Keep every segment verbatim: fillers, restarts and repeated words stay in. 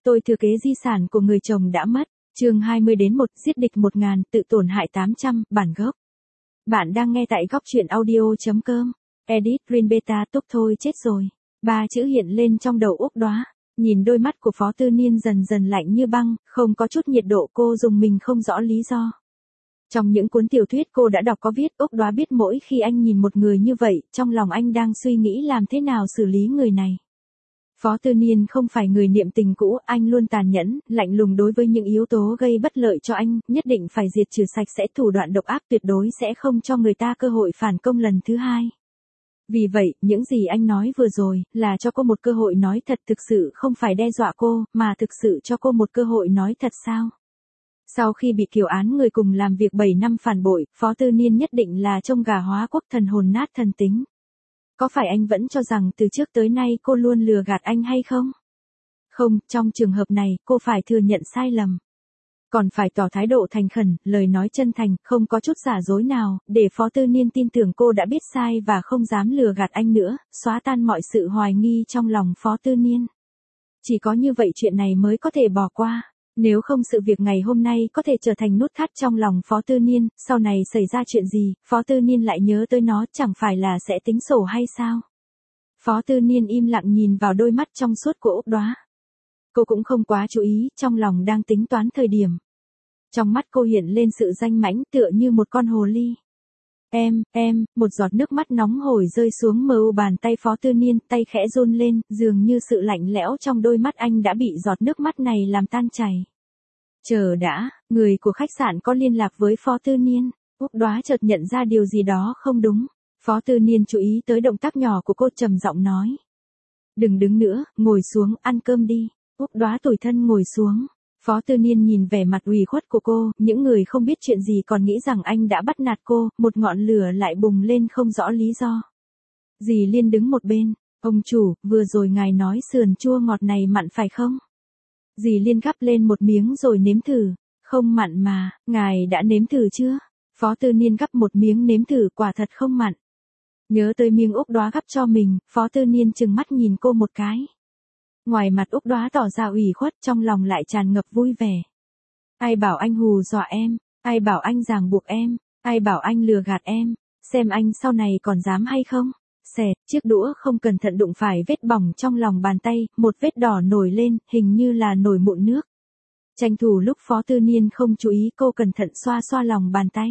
tôi thừa kế di sản của người chồng đã mất. Chương hai mươi đến một, giết địch một ngàn, tự tổn hại tám trăm, bản gốc. Bạn đang nghe tại góc truyện audio.com. Edit Green Beta túc thôi chết rồi. Ba chữ hiện lên trong đầu Úc Đoá. Nhìn đôi mắt của Phó Tư Niên dần dần lạnh như băng, không có chút nhiệt độ, cô dùng mình không rõ lý do. Trong những cuốn tiểu thuyết cô đã đọc có viết, Úc Đoá biết mỗi khi anh nhìn một người như vậy, trong lòng anh đang suy nghĩ làm thế nào xử lý người này. Phó Tư Niên không phải người niệm tình cũ, anh luôn tàn nhẫn, lạnh lùng đối với những yếu tố gây bất lợi cho anh, nhất định phải diệt trừ sạch sẽ, thủ đoạn độc ác tuyệt đối sẽ không cho người ta cơ hội phản công lần thứ hai. Vì vậy, những gì anh nói vừa rồi, là cho cô một cơ hội nói thật, thực sự không phải đe dọa cô, mà thực sự cho cô một cơ hội nói thật sao? Sau khi bị Kiều Án người cùng làm việc bảy năm phản bội, Phó Tư Niên nhất định là trông gà hóa quốc, thần hồn nát thần tính. Có phải anh vẫn cho rằng từ trước tới nay cô luôn lừa gạt anh hay không? Không, trong trường hợp này, cô phải thừa nhận sai lầm. Còn phải tỏ thái độ thành khẩn, lời nói chân thành, không có chút giả dối nào, để Phó Tư Niên tin tưởng cô đã biết sai và không dám lừa gạt anh nữa, xóa tan mọi sự hoài nghi trong lòng Phó Tư Niên. Chỉ có như vậy chuyện này mới có thể bỏ qua. Nếu không sự việc ngày hôm nay có thể trở thành nút thắt trong lòng Phó Tư Niên, sau này xảy ra chuyện gì, Phó Tư Niên lại nhớ tới nó, chẳng phải là sẽ tính sổ hay sao? Phó Tư Niên im lặng nhìn vào đôi mắt trong suốt của Úc Đoá. Cô cũng không quá chú ý, trong lòng đang tính toán thời điểm. Trong mắt cô hiện lên sự danh mãnh, tựa như một con hồ ly. Em, em, một giọt nước mắt nóng hổi rơi xuống mờ u bàn tay Phó Tư Niên, tay khẽ run lên, dường như sự lạnh lẽo trong đôi mắt anh đã bị giọt nước mắt này làm tan chảy. Chờ đã, người của khách sạn có liên lạc với Phó Tư Niên. Úc Đoá chợt nhận ra điều gì đó không đúng. Phó Tư Niên chú ý tới động tác nhỏ của cô, trầm giọng nói. Đừng đứng nữa, ngồi xuống, ăn cơm đi. Úc Đoá tủi thân ngồi xuống. Phó Tư Niên nhìn vẻ mặt ủy khuất của cô, những người không biết chuyện gì còn nghĩ rằng anh đã bắt nạt cô, một ngọn lửa lại bùng lên không rõ lý do. Dì Liên đứng một bên, ông chủ, vừa rồi ngài nói sườn chua ngọt này mặn phải không? Dì Liên gắp lên một miếng rồi nếm thử, không mặn mà, ngài đã nếm thử chưa? Phó Tư Niên gắp một miếng nếm thử, quả thật không mặn. Nhớ tới miếng Úc Đoá gắp cho mình, Phó Tư Niên trừng mắt nhìn cô một cái. Ngoài mặt Úc Đoá tỏ ra ủy khuất, trong lòng lại tràn ngập vui vẻ. Ai bảo anh hù dọa em, ai bảo anh ràng buộc em, ai bảo anh lừa gạt em, xem anh sau này còn dám hay không. Xẹt, chiếc đũa không cẩn thận đụng phải vết bỏng trong lòng bàn tay, một vết đỏ nổi lên, hình như là nổi mụn nước. Tranh thủ lúc Phó Tư Niên không chú ý, cô cẩn thận xoa xoa lòng bàn tay.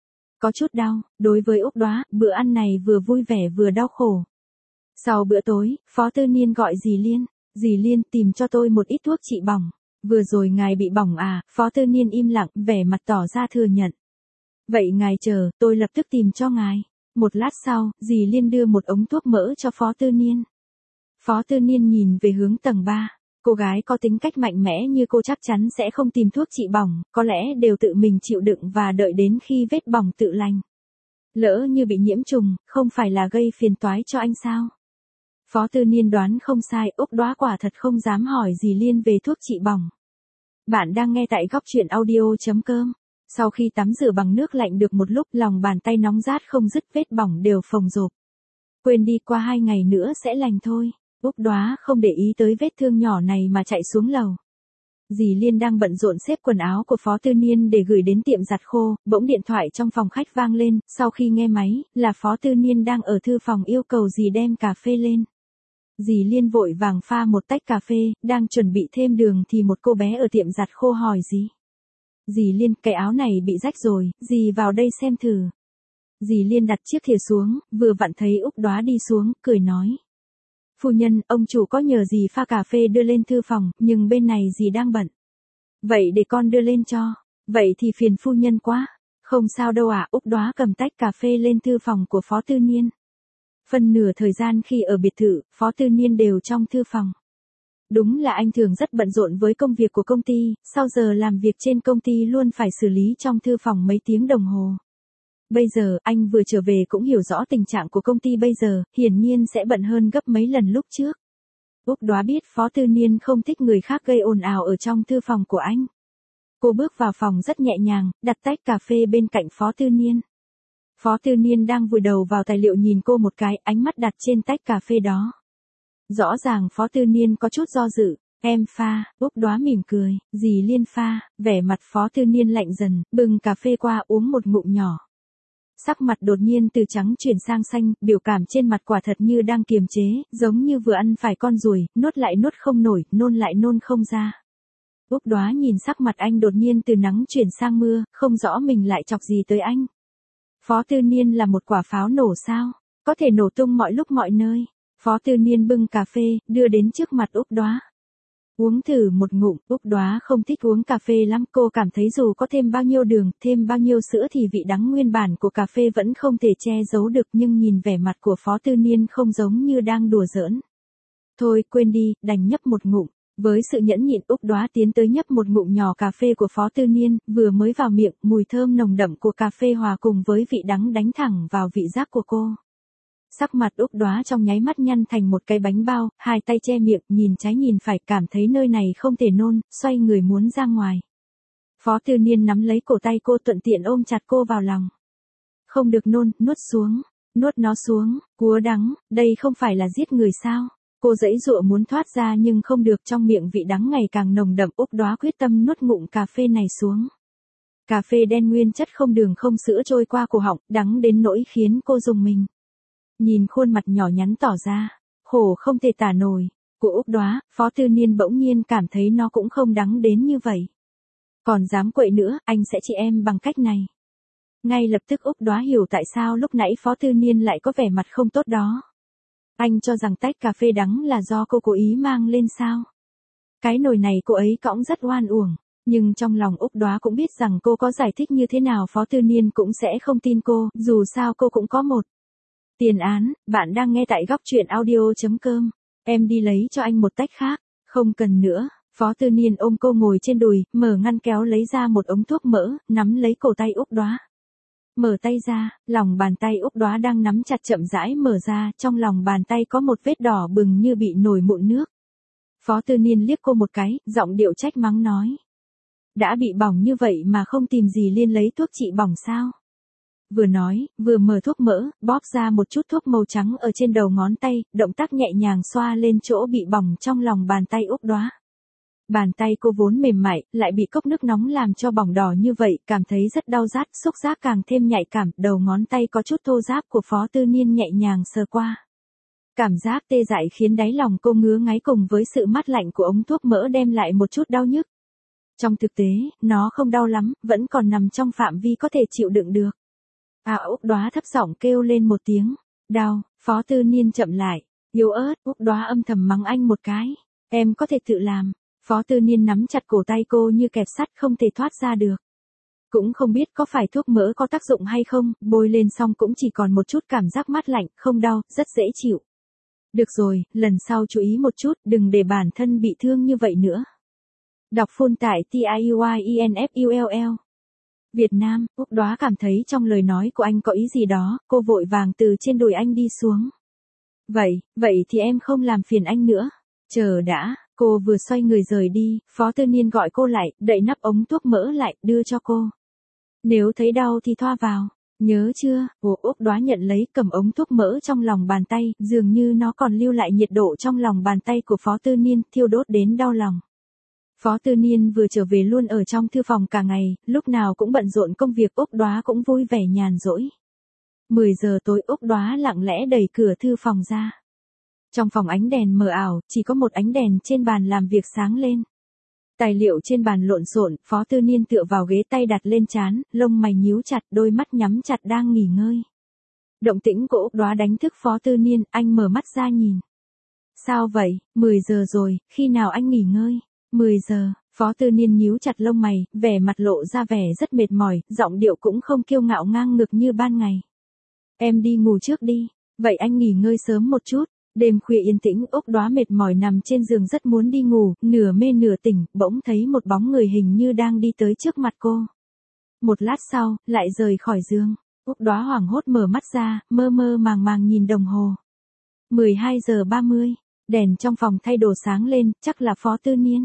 Có chút đau, đối với Úc Đoá, bữa ăn này vừa vui vẻ vừa đau khổ. Sau bữa tối, Phó Tư Niên gọi dì Liên. Dì Liên, tìm cho tôi một ít thuốc trị bỏng. Vừa rồi ngài bị bỏng à? Phó Tư Niên im lặng, vẻ mặt tỏ ra thừa nhận. Vậy ngài chờ, tôi lập tức tìm cho ngài. Một lát sau, dì Liên đưa một ống thuốc mỡ cho Phó Tư Niên. Phó Tư Niên nhìn về hướng tầng ba. Cô gái có tính cách mạnh mẽ như cô chắc chắn sẽ không tìm thuốc trị bỏng, có lẽ đều tự mình chịu đựng và đợi đến khi vết bỏng tự lành. Lỡ như bị nhiễm trùng, không phải là gây phiền toái cho anh sao? Phó Tư Niên đoán không sai, Úc Đoá quả thật không dám hỏi dì Liên về thuốc trị bỏng. Bạn đang nghe tại góc truyện audio.com. Sau khi tắm rửa bằng nước lạnh được một lúc, lòng bàn tay nóng rát không dứt, vết bỏng đều phồng rộp. Quên đi, qua hai ngày nữa sẽ lành thôi. Úc Đoá không để ý tới vết thương nhỏ này mà chạy xuống lầu. Dì Liên đang bận rộn xếp quần áo của Phó Tư Niên để gửi đến tiệm giặt khô, bỗng điện thoại trong phòng khách vang lên, sau khi nghe máy, là Phó Tư Niên đang ở thư phòng yêu cầu dì đem cà phê lên. Dì Liên vội vàng pha một tách cà phê, đang chuẩn bị thêm đường thì một cô bé ở tiệm giặt khô hỏi dì. Dì Liên, cái áo này bị rách rồi, dì vào đây xem thử. Dì Liên đặt chiếc thìa xuống, vừa vặn thấy Úc Đoá đi xuống, cười nói. Phu nhân, ông chủ có nhờ dì pha cà phê đưa lên thư phòng, nhưng bên này dì đang bận. Vậy để con đưa lên cho. Vậy thì phiền phu nhân quá. Không sao đâu ạ, Úc Đoá cầm tách cà phê lên thư phòng của Phó Tư Niên. Phần nửa thời gian khi ở biệt thự, Phó Tư Niên đều trong thư phòng. Đúng là anh thường rất bận rộn với công việc của công ty, sau giờ làm việc trên công ty luôn phải xử lý trong thư phòng mấy tiếng đồng hồ. Bây giờ, anh vừa trở về cũng hiểu rõ tình trạng của công ty bây giờ, hiển nhiên sẽ bận hơn gấp mấy lần lúc trước. Úc Đoá biết Phó Tư Niên không thích người khác gây ồn ào ở trong thư phòng của anh. Cô bước vào phòng rất nhẹ nhàng, đặt tách cà phê bên cạnh Phó Tư Niên. Phó Tư Niên đang vùi đầu vào tài liệu nhìn cô một cái, ánh mắt đặt trên tách cà phê đó. Rõ ràng Phó Tư Niên có chút do dự, Em pha, Úc Đoá mỉm cười, dì Liên pha, vẻ mặt Phó Tư Niên lạnh dần, bưng cà phê qua uống một ngụm nhỏ. Sắc mặt đột nhiên từ trắng chuyển sang xanh, biểu cảm trên mặt quả thật như đang kiềm chế, giống như vừa ăn phải con ruồi, nuốt lại nuốt không nổi, nôn lại nôn không ra. Úc Đoá nhìn sắc mặt anh đột nhiên từ nắng chuyển sang mưa, không rõ mình lại chọc gì tới anh. Phó Tư Niên là một quả pháo nổ sao? Có thể nổ tung mọi lúc mọi nơi. Phó Tư Niên bưng cà phê, đưa đến trước mặt Úc Đoá. Uống thử một ngụm, Úc Đoá không thích uống cà phê lắm, cô cảm thấy dù có thêm bao nhiêu đường, thêm bao nhiêu sữa thì vị đắng nguyên bản của cà phê vẫn không thể che giấu được, nhưng nhìn vẻ mặt của Phó Tư Niên không giống như đang đùa giỡn. Thôi quên đi, đành nhấp một ngụm. Với sự nhẫn nhịn, Úc Đoá tiến tới nhấp một ngụm nhỏ cà phê của Phó Tư Niên, vừa mới vào miệng, mùi thơm nồng đậm của cà phê hòa cùng với vị đắng đánh thẳng vào vị giác của cô. Sắc mặt Úc Đoá trong nháy mắt nhăn thành một cái bánh bao, hai tay che miệng, nhìn trái nhìn phải, cảm thấy nơi này không thể nôn, xoay người muốn ra ngoài. Phó Tư Niên nắm lấy cổ tay cô, thuận tiện ôm chặt cô vào lòng. Không được nôn, nuốt xuống, nuốt nó xuống, cúa đắng, đây không phải là giết người sao? Cô giãy giụa muốn thoát ra nhưng không được, trong miệng vị đắng ngày càng nồng đậm. Úc Đoá quyết tâm nuốt ngụm cà phê này xuống. Cà phê đen nguyên chất không đường không sữa trôi qua cổ họng, đắng đến nỗi khiến cô rùng mình. Nhìn khuôn mặt nhỏ nhắn tỏ ra, khổ không thể tả nổi, của Úc Đoá, Phó Tư Niên bỗng nhiên cảm thấy nó cũng không đắng đến như vậy. Còn dám quậy nữa, anh sẽ trị em bằng cách này. Ngay lập tức Úc Đoá hiểu tại sao lúc nãy Phó Tư Niên lại có vẻ mặt không tốt đó. Anh cho rằng tách cà phê đắng là do cô cố ý mang lên sao? Cái nồi này cô ấy cõng rất oan uổng, nhưng trong lòng Úc Đoá cũng biết rằng cô có giải thích như thế nào Phó Tư Niên cũng sẽ không tin cô, dù sao cô cũng có một tiền án. Bạn đang nghe tại góc truyện audio chấm com. Em đi lấy cho anh một tách khác. Không cần nữa. Phó Tư Niên ôm cô ngồi trên đùi, mở ngăn kéo lấy ra một ống thuốc mỡ, nắm lấy cổ tay Úc Đoá. Mở tay ra, lòng bàn tay Úc Đoá đang nắm chặt chậm rãi mở ra, trong lòng bàn tay có một vết đỏ bừng như bị nổi mụn nước. Phó Tư Niên liếc cô một cái, giọng điệu trách mắng nói. Đã bị bỏng như vậy mà không tìm gì Liên lấy thuốc trị bỏng sao? Vừa nói, vừa mở thuốc mỡ, bóp ra một chút thuốc màu trắng ở trên đầu ngón tay, động tác nhẹ nhàng xoa lên chỗ bị bỏng trong lòng bàn tay Úc Đoá. Bàn tay cô vốn mềm mại, lại bị cốc nước nóng làm cho bỏng đỏ như vậy, cảm thấy rất đau rát, xúc giác càng thêm nhạy cảm, đầu ngón tay có chút thô ráp của Phó Tư Niên nhẹ nhàng sờ qua. Cảm giác tê dại khiến đáy lòng cô ngứa ngáy cùng với sự mát lạnh của ống thuốc mỡ đem lại một chút đau nhức. Trong thực tế, nó không đau lắm, vẫn còn nằm trong phạm vi có thể chịu đựng được. À, Úc Đoá thấp giọng kêu lên một tiếng. Đau. Phó Tư Niên chậm lại, yếu ớt. Úc Đoá âm thầm mắng anh một cái. Em có thể tự làm. Phó Tư Niên nắm chặt cổ tay cô như kẹp sắt không thể thoát ra được. Cũng không biết có phải thuốc mỡ có tác dụng hay không, bôi lên xong cũng chỉ còn một chút cảm giác mát lạnh, không đau, rất dễ chịu. Được rồi, lần sau chú ý một chút, đừng để bản thân bị thương như vậy nữa. Đọc full tại T I U I E N F U L L. Việt Nam. Úc Đoá cảm thấy trong lời nói của anh có ý gì đó, cô vội vàng từ trên đùi anh đi xuống. Vậy, vậy thì em không làm phiền anh nữa. Chờ đã, cô vừa xoay người rời đi, Phó Tư Niên gọi cô lại, đậy nắp ống thuốc mỡ lại, đưa cho cô. Nếu thấy đau thì thoa vào, nhớ chưa? Ồ, Úc Đoá nhận lấy, cầm ống thuốc mỡ trong lòng bàn tay, dường như nó còn lưu lại nhiệt độ trong lòng bàn tay của Phó Tư Niên, thiêu đốt đến đau lòng. Phó Tư Niên vừa trở về luôn ở trong thư phòng cả ngày, lúc nào cũng bận rộn công việc, Úc Đoá cũng vui vẻ nhàn rỗi. mười giờ tối Úc Đoá lặng lẽ đẩy cửa thư phòng ra. Trong phòng ánh đèn mờ ảo, chỉ có một ánh đèn trên bàn làm việc sáng lên. Tài liệu trên bàn lộn xộn, Phó Tư Niên tựa vào ghế, tay đặt lên trán, lông mày nhíu chặt, đôi mắt nhắm chặt đang nghỉ ngơi. Động tĩnh của Úc Đoá đánh thức Phó Tư Niên, anh mở mắt ra nhìn. Sao vậy, mười giờ rồi, khi nào anh nghỉ ngơi? mười giờ, Phó Tư Niên nhíu chặt lông mày, vẻ mặt lộ ra vẻ rất mệt mỏi, giọng điệu cũng không kiêu ngạo ngang ngược như ban ngày. Em đi ngủ trước đi, vậy anh nghỉ ngơi sớm một chút. Đêm khuya yên tĩnh, Úc Đoá mệt mỏi nằm trên giường rất muốn đi ngủ, nửa mê nửa tỉnh, bỗng thấy một bóng người hình như đang đi tới trước mặt cô. Một lát sau, lại rời khỏi giường. Úc Đoá hoảng hốt mở mắt ra, mơ mơ màng màng nhìn đồng hồ. mười hai giờ ba mươi, đèn trong phòng thay đồ sáng lên, chắc là Phó Tư Niên.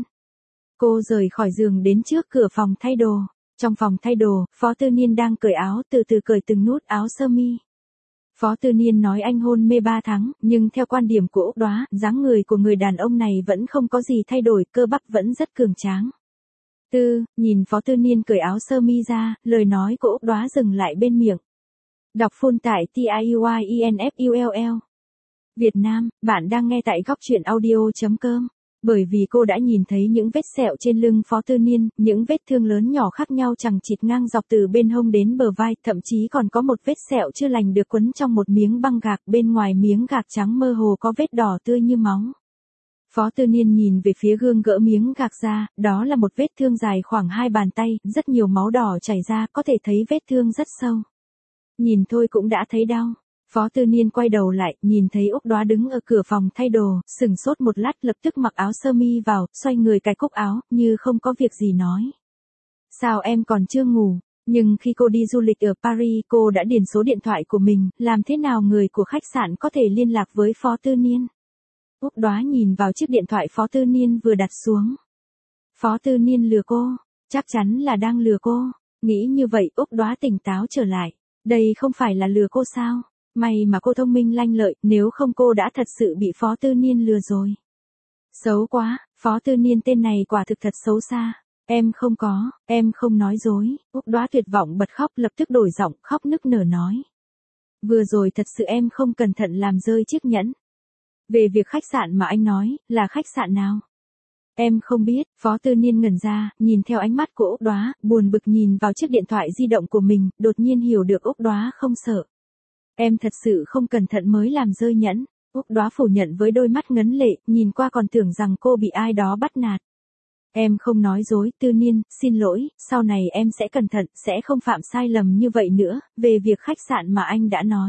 Cô rời khỏi giường đến trước cửa phòng thay đồ. Trong phòng thay đồ, Phó Tư Niên đang cởi áo, từ từ cởi từng nút áo sơ mi. Phó Tư Niên nói anh hôn mê ba tháng, nhưng theo quan điểm của Úc Đoá, dáng người của người đàn ông này vẫn không có gì thay đổi, cơ bắp vẫn rất cường tráng. Tư, nhìn Phó Tư Niên cởi áo sơ mi ra, lời nói của Úc Đoá dừng lại bên miệng. Đọc full tại T I U I E N F U L L. Việt Nam, bạn đang nghe tại góc truyện audio chấm com. Bởi vì cô đã nhìn thấy những vết sẹo trên lưng Phó Tư Niên, những vết thương lớn nhỏ khác nhau chằng chịt ngang dọc từ bên hông đến bờ vai, thậm chí còn có một vết sẹo chưa lành được quấn trong một miếng băng gạc, bên ngoài miếng gạc trắng mơ hồ có vết đỏ tươi như máu. Phó Tư Niên nhìn về phía gương gỡ miếng gạc ra, đó là một vết thương dài khoảng hai bàn tay, rất nhiều máu đỏ chảy ra, có thể thấy vết thương rất sâu. Nhìn thôi cũng đã thấy đau. Phó Tư Niên quay đầu lại, nhìn thấy Úc Đoá đứng ở cửa phòng thay đồ, sừng sốt một lát lập tức mặc áo sơ mi vào, xoay người cài cúc áo, như không có việc gì nói. Sao em còn chưa ngủ? Nhưng khi cô đi du lịch ở Paris, cô đã điền số điện thoại của mình, làm thế nào người của khách sạn có thể liên lạc với Phó Tư Niên? Úc Đoá nhìn vào chiếc điện thoại Phó Tư Niên vừa đặt xuống. Phó Tư Niên lừa cô, chắc chắn là đang lừa cô. Nghĩ như vậy Úc Đoá tỉnh táo trở lại. Đây không phải là lừa cô sao? May mà cô thông minh lanh lợi, nếu không cô đã thật sự bị Phó Tư Niên lừa rồi. Xấu quá, Phó Tư Niên tên này quả thực thật xấu xa. Em không có, em không nói dối. Úc Đoá tuyệt vọng bật khóc, lập tức đổi giọng, khóc nức nở nói. Vừa rồi thật sự em không cẩn thận làm rơi chiếc nhẫn. Về việc khách sạn mà anh nói, là khách sạn nào? Em không biết. Phó Tư Niên ngẩn ra, nhìn theo ánh mắt của Úc Đoá, buồn bực nhìn vào chiếc điện thoại di động của mình, đột nhiên hiểu được Úc Đoá không sợ. Em thật sự không cẩn thận mới làm rơi nhẫn. Úc Đoá phủ nhận với đôi mắt ngấn lệ, nhìn qua còn tưởng rằng cô bị ai đó bắt nạt. Em không nói dối, Tư Niên, xin lỗi, sau này em sẽ cẩn thận, sẽ không phạm sai lầm như vậy nữa, về việc khách sạn mà anh đã nói.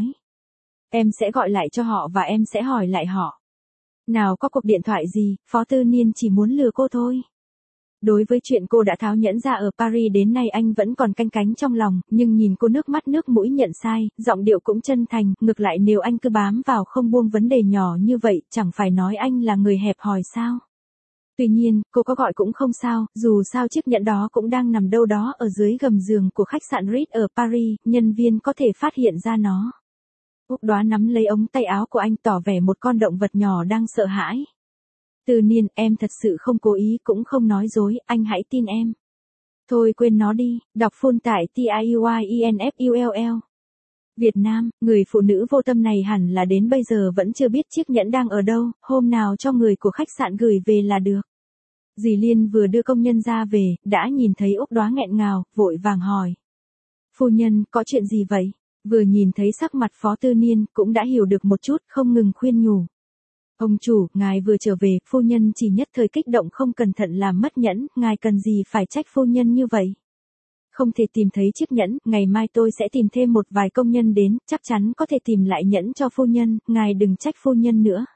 Em sẽ gọi lại cho họ và em sẽ hỏi lại họ. Nào có cuộc điện thoại gì, Phó Tư Niên chỉ muốn lừa cô thôi. Đối với chuyện cô đã tháo nhẫn ra ở Paris đến nay anh vẫn còn canh cánh trong lòng, nhưng nhìn cô nước mắt nước mũi nhận sai, giọng điệu cũng chân thành, ngược lại nếu anh cứ bám vào không buông vấn đề nhỏ như vậy, chẳng phải nói anh là người hẹp hòi sao. Tuy nhiên, cô có gọi cũng không sao, dù sao chiếc nhẫn đó cũng đang nằm đâu đó ở dưới gầm giường của khách sạn Ritz ở Paris, nhân viên có thể phát hiện ra nó. Úc Đoá nắm lấy ống tay áo của anh tỏ vẻ một con động vật nhỏ đang sợ hãi. Tư Niên, em thật sự không cố ý cũng không nói dối, anh hãy tin em. Thôi quên nó đi, đọc full tại T I U I E N F U L L. Việt Nam, người phụ nữ vô tâm này hẳn là đến bây giờ vẫn chưa biết chiếc nhẫn đang ở đâu, hôm nào cho người của khách sạn gửi về là được. Dì Liên vừa đưa công nhân ra về, đã nhìn thấy Úc Đoá nghẹn ngào, vội vàng hỏi. Phu nhân, có chuyện gì vậy? Vừa nhìn thấy sắc mặt Phó Tư Niên, cũng đã hiểu được một chút, không ngừng khuyên nhủ. Ông chủ, ngài vừa trở về, phu nhân chỉ nhất thời kích động không cẩn thận làm mất nhẫn, ngài cần gì phải trách phu nhân như vậy? Không thể tìm thấy chiếc nhẫn, ngày mai tôi sẽ tìm thêm một vài công nhân đến, chắc chắn có thể tìm lại nhẫn cho phu nhân, ngài đừng trách phu nhân nữa.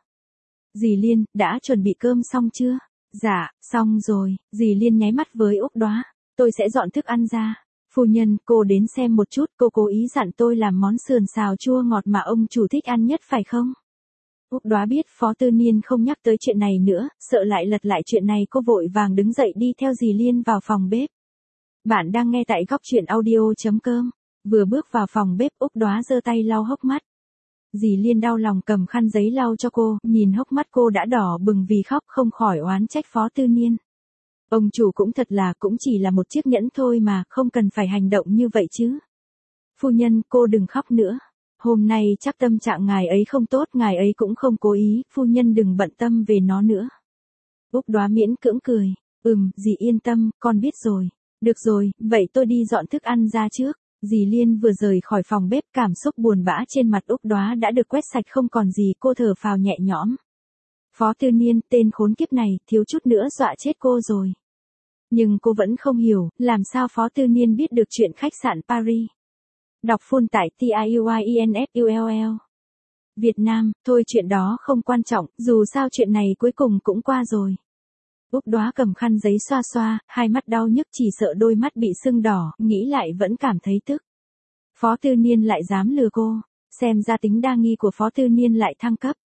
Dì Liên, đã chuẩn bị cơm xong chưa? Dạ, xong rồi, dì Liên nháy mắt với Úc Đoá, tôi sẽ dọn thức ăn ra. Phu nhân, cô đến xem một chút, cô cố ý dặn tôi làm món sườn xào chua ngọt mà ông chủ thích ăn nhất phải không? Úc Đoá biết Phó Tư Niên không nhắc tới chuyện này nữa, sợ lại lật lại chuyện này cô vội vàng đứng dậy đi theo dì Liên vào phòng bếp. Bạn đang nghe tại góc truyện audio chấm com. Vừa bước vào phòng bếp Úc Đoá giơ tay lau hốc mắt. Dì Liên đau lòng cầm khăn giấy lau cho cô, nhìn hốc mắt cô đã đỏ bừng vì khóc không khỏi oán trách Phó Tư Niên. Ông chủ cũng thật là cũng chỉ là một chiếc nhẫn thôi mà, không cần phải hành động như vậy chứ. Phu nhân, cô đừng khóc nữa. Hôm nay chắc tâm trạng ngài ấy không tốt, ngài ấy cũng không cố ý, phu nhân đừng bận tâm về nó nữa. Úc Đoá miễn cưỡng cười, ừm, dì yên tâm, con biết rồi. Được rồi, vậy tôi đi dọn thức ăn ra trước. Dì Liên vừa rời khỏi phòng bếp, cảm xúc buồn bã trên mặt Úc Đoá đã được quét sạch không còn gì, cô thở phào nhẹ nhõm. Phó Tư Niên, tên khốn kiếp này, thiếu chút nữa dọa chết cô rồi. Nhưng cô vẫn không hiểu, làm sao Phó Tư Niên biết được chuyện khách sạn Paris. Đọc full tại T I U I E N F U L L. Việt Nam, thôi chuyện đó không quan trọng, dù sao chuyện này cuối cùng cũng qua rồi. Úc Đoá cầm khăn giấy xoa xoa, hai mắt đau nhức chỉ sợ đôi mắt bị sưng đỏ, nghĩ lại vẫn cảm thấy tức. Phó Tư Niên lại dám lừa cô, xem ra tính đa nghi của Phó Tư Niên lại thăng cấp.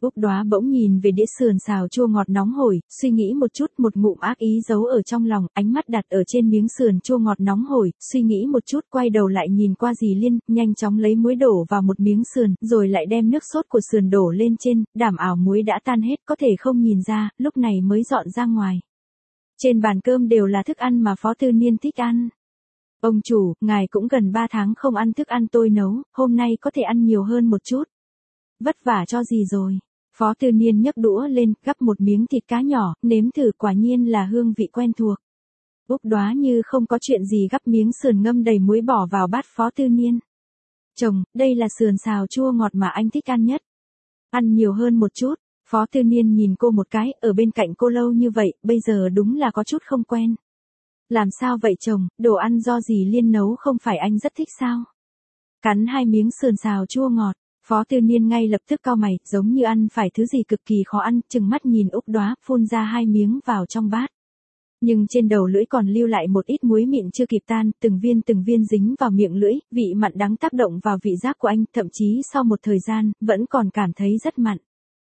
Úc Đoá bỗng nhìn về đĩa sườn xào chua ngọt nóng hổi, suy nghĩ một chút, một ngụm ác ý giấu ở trong lòng, ánh mắt đặt ở trên miếng sườn chua ngọt nóng hổi, suy nghĩ một chút, quay đầu lại nhìn qua dì Liên, nhanh chóng lấy muối đổ vào một miếng sườn, rồi lại đem nước sốt của sườn đổ lên trên, đảm ảo muối đã tan hết, có thể không nhìn ra, lúc này mới dọn ra ngoài. Trên bàn cơm đều là thức ăn mà Phó Tư Niên thích ăn. Ông chủ, ngài cũng gần ba tháng không ăn thức ăn tôi nấu, hôm nay có thể ăn nhiều hơn một chút. Vất vả cho gì rồi? Phó Tư Niên nhấc đũa lên, gắp một miếng thịt cá nhỏ, nếm thử, quả nhiên là hương vị quen thuộc. Úc Đoá như không có chuyện gì gắp miếng sườn ngâm đầy muối bỏ vào bát Phó Tư Niên. Chồng, đây là sườn xào chua ngọt mà anh thích ăn nhất. Ăn nhiều hơn một chút. Phó Tư Niên nhìn cô một cái, ở bên cạnh cô lâu như vậy, bây giờ đúng là có chút không quen. Làm sao vậy chồng, đồ ăn do dì Liên nấu không phải anh rất thích sao? Cắn hai miếng sườn xào chua ngọt, Phó Tư Niên ngay lập tức cau mày, giống như ăn phải thứ gì cực kỳ khó ăn, trừng mắt nhìn Úc Đoá, phun ra hai miếng vào trong bát. Nhưng trên đầu lưỡi còn lưu lại một ít muối mịn chưa kịp tan, từng viên từng viên dính vào miệng lưỡi, vị mặn đắng tác động vào vị giác của anh, thậm chí sau một thời gian, vẫn còn cảm thấy rất mặn.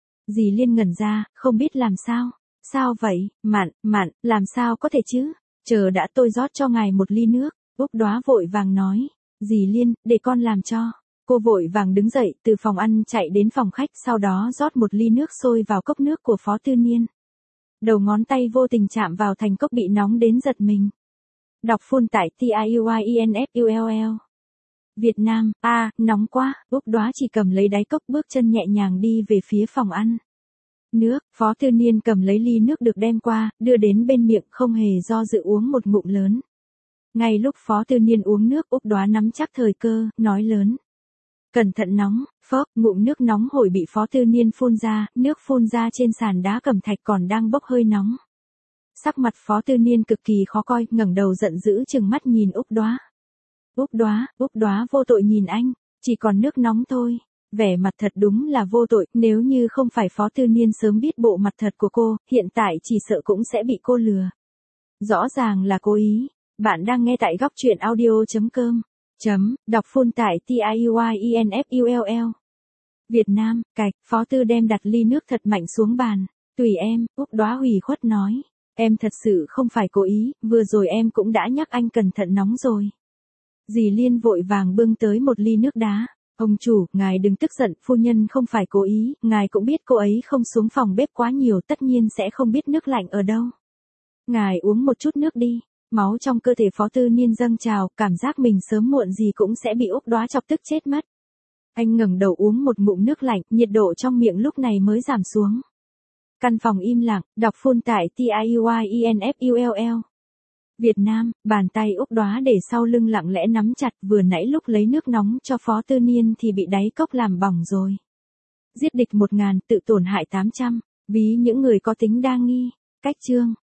Dì Liên ngẩn ra, không biết làm sao. Sao vậy, mặn, mặn, làm sao có thể chứ? Chờ đã, tôi rót cho ngài một ly nước. Úc Đoá vội vàng nói. Dì Liên, để con làm cho. Cô vội vàng đứng dậy, từ phòng ăn chạy đến phòng khách, sau đó rót một ly nước sôi vào cốc nước của Phó Tư Niên. Đầu ngón tay vô tình chạm vào thành cốc bị nóng đến giật mình. Đọc full tại T I U I E N F U L L. Việt Nam, a, à, nóng quá, Úc Đoá chỉ cầm lấy đáy cốc, bước chân nhẹ nhàng đi về phía phòng ăn. Nước, Phó Tư Niên cầm lấy ly nước được đem qua, đưa đến bên miệng, không hề do dự uống một ngụm lớn. Ngay lúc Phó Tư Niên uống nước, Úc Đoá nắm chắc thời cơ, nói lớn. Cẩn thận nóng, phốc, ngụm nước nóng hổi bị Phó Tư Niên phun ra, nước phun ra trên sàn đá cẩm thạch còn đang bốc hơi nóng. Sắc mặt Phó Tư Niên cực kỳ khó coi, ngẩng đầu giận dữ trừng mắt nhìn Úc Đoá. Úc Đoá, Úc Đoá vô tội nhìn anh, chỉ còn nước nóng thôi. Vẻ mặt thật đúng là vô tội, nếu như không phải Phó Tư Niên sớm biết bộ mặt thật của cô, hiện tại chỉ sợ cũng sẽ bị cô lừa. Rõ ràng là cố ý. Bạn đang nghe tại góc truyện audio chấm com. Chấm, đọc full tại T I U I E N F U L L. Việt Nam, cạch, Phó Tư đem đặt ly nước thật mạnh xuống bàn. Tùy em, Úc Đoá hủy khuất nói. Em thật sự không phải cố ý, vừa rồi em cũng đã nhắc anh cẩn thận nóng rồi. Dì Liên vội vàng bưng tới một ly nước đá. Ông chủ, ngài đừng tức giận, phu nhân không phải cố ý, ngài cũng biết cô ấy không xuống phòng bếp quá nhiều, tất nhiên sẽ không biết nước lạnh ở đâu. Ngài uống một chút nước đi. Máu trong cơ thể Phó Tư Niên dâng trào, cảm giác mình sớm muộn gì cũng sẽ bị Úc Đoá chọc tức chết mất. Anh ngẩng đầu uống một ngụm nước lạnh, nhiệt độ trong miệng lúc này mới giảm xuống. Căn phòng im lặng, đọc full tại T I U I E N F U L L. Việt Nam, bàn tay Úc Đoá để sau lưng lặng lẽ nắm chặt, vừa nãy lúc lấy nước nóng cho Phó Tư Niên thì bị đáy cốc làm bỏng rồi. Giết địch một ngàn, tự tổn hại tám trăm, ví những người có tính đa nghi. Cách chương.